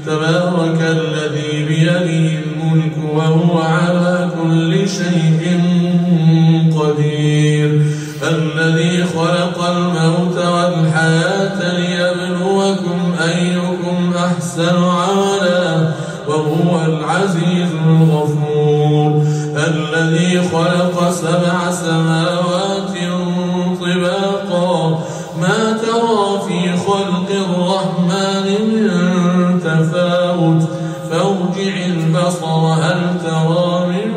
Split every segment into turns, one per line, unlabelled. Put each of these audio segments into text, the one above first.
تبارك الذي بيده الملك وهو على كل شيء قدير الذي خلق الموت والحياة ليبلوكم أيكم أحسن عملا وهو العزيز الغفور الذي خلق 7 سماوات طباقا ما ترى في خلق الرحمن من تفاوت فارجع البصر هل ترى من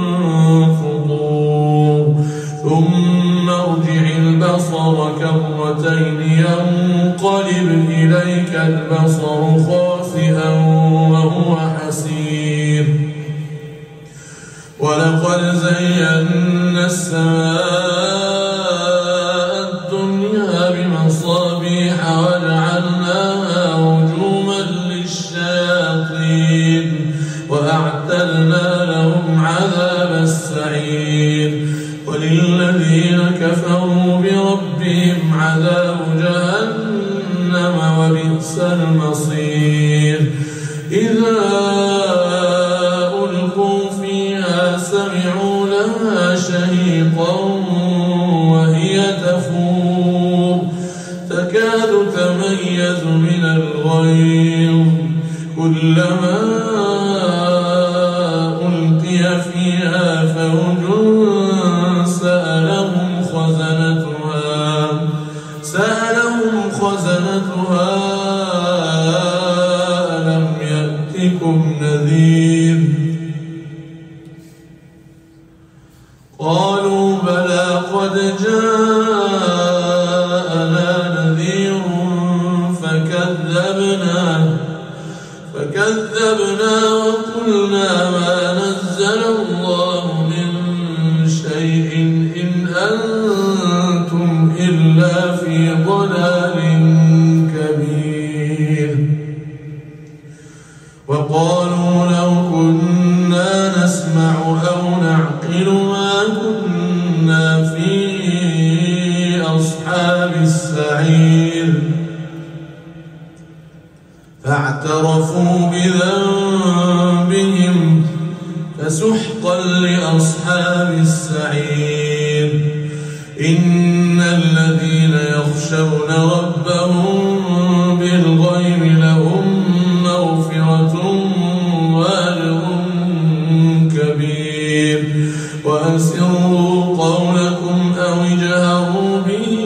فطور ثم ارجع البصر كرتين ينقلب إليك البصر خاسئا وهو حسير ولقد زينا السماء الدنيا بمصابيح وجعلناها رجوما للشياطين وأعتدنا لهم عذاب السعير وللذين كفروا بربهم عذاب جهنم وبئس المصير إذا ألقوا فيها سمعوا لها شهيقا وهي تفور تكاد تميز من الغيظ كلما ألقي فيها فوج سألهم خزنتها ألم يأتكم نذير قالوا بلى قد جاءنا نذير فكذبنا وقلنا ما نزل الله من شيء إن أنتم إلا في ضلال كبير وقالوا لو كنا نسمع أو نعقل ما كنا في أصحاب السعير فاعترفوا بذنبهم فسحقا لأصحاب السعير إن الذين يخشون ربهم بالغيب لهم مغفرة وأجر كبير وأسروا قولكم أو اجهروا به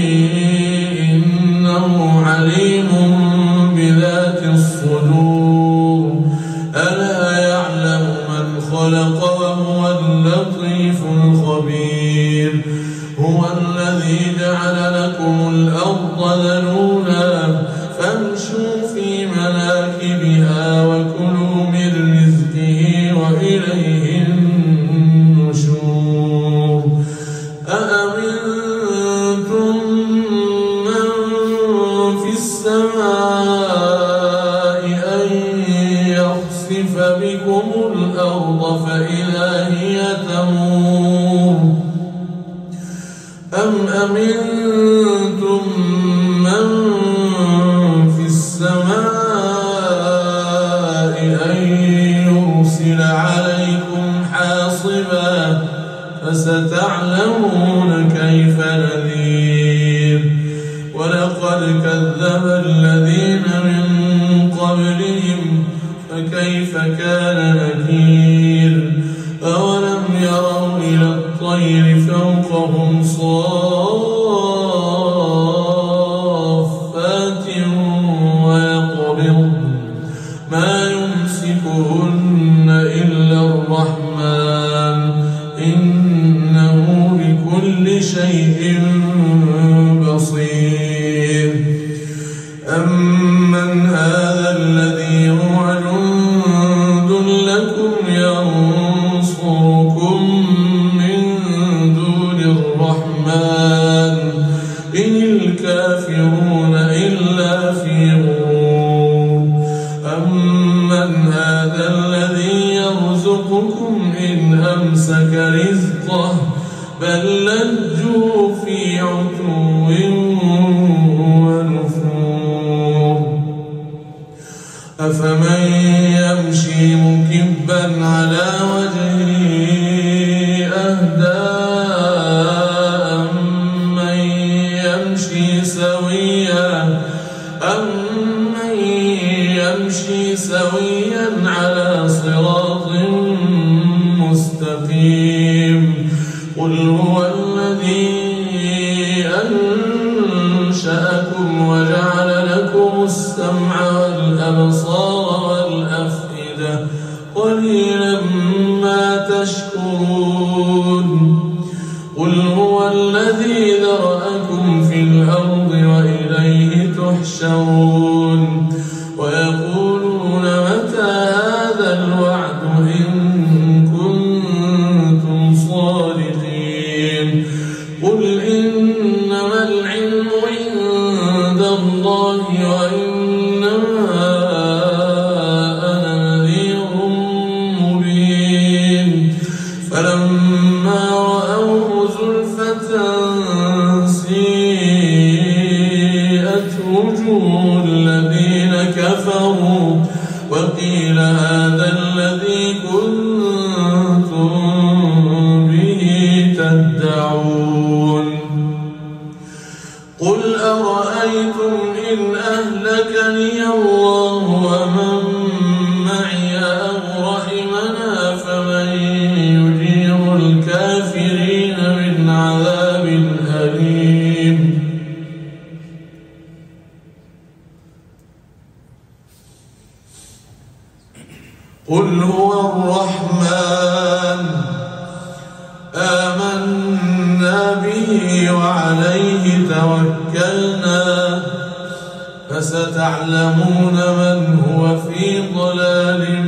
إنه عليم بذات الصدور ألا يعلم من خلق وهو اللطيف الخبير هو الذي جعل لكم الأرض ذلولا فامشوا في مناكبها وكلوا من رزقه وإليه النشور أأمنتم من في السماء أن يخسف بكم الأرض فإذا هي تمور أم أمنتم من في السماء أن يرسل عليكم حاصبا فستعلمون كيف نذير ولقد كذب الذين من قبلهم فكيف كان نكير أولم يروا إلى الطير فوقهم صافات ويقبضن ما يمسكهن إلا الرحمن إنه بكل شيء بصير أمن هذا الذي هو جند لكم أفمن يمشي مكبا على وجهه أهدى أمن يمشي سويا على صراط مستقيم قل هو الذي أنشأكم وجعل لكم السمع والأبصار والأفئدة قليلا ما تشكرون قل هو الذي ذرأكم في الأرض وإليه تحشرون ويقولون متى هذا الوعد إن كنتم صادقين قل إنما العلم عند الله وإنما أنا نذير مبين فلما رأوه زلفة سيئت وجوه الذين كفروا وقيل هذا الذي كنتم به تدعون قل أرأيتم إن أهلكني الله ومن معي أو رحمنا فمن يجير الكافرين من عذاب أليم قل هو الرحمن آمنا به وعليه توكلنا فستعلمون من هو في ضلال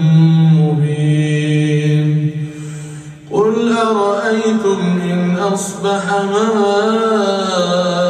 مبين قل أرأيتم إن أصبح ماؤكم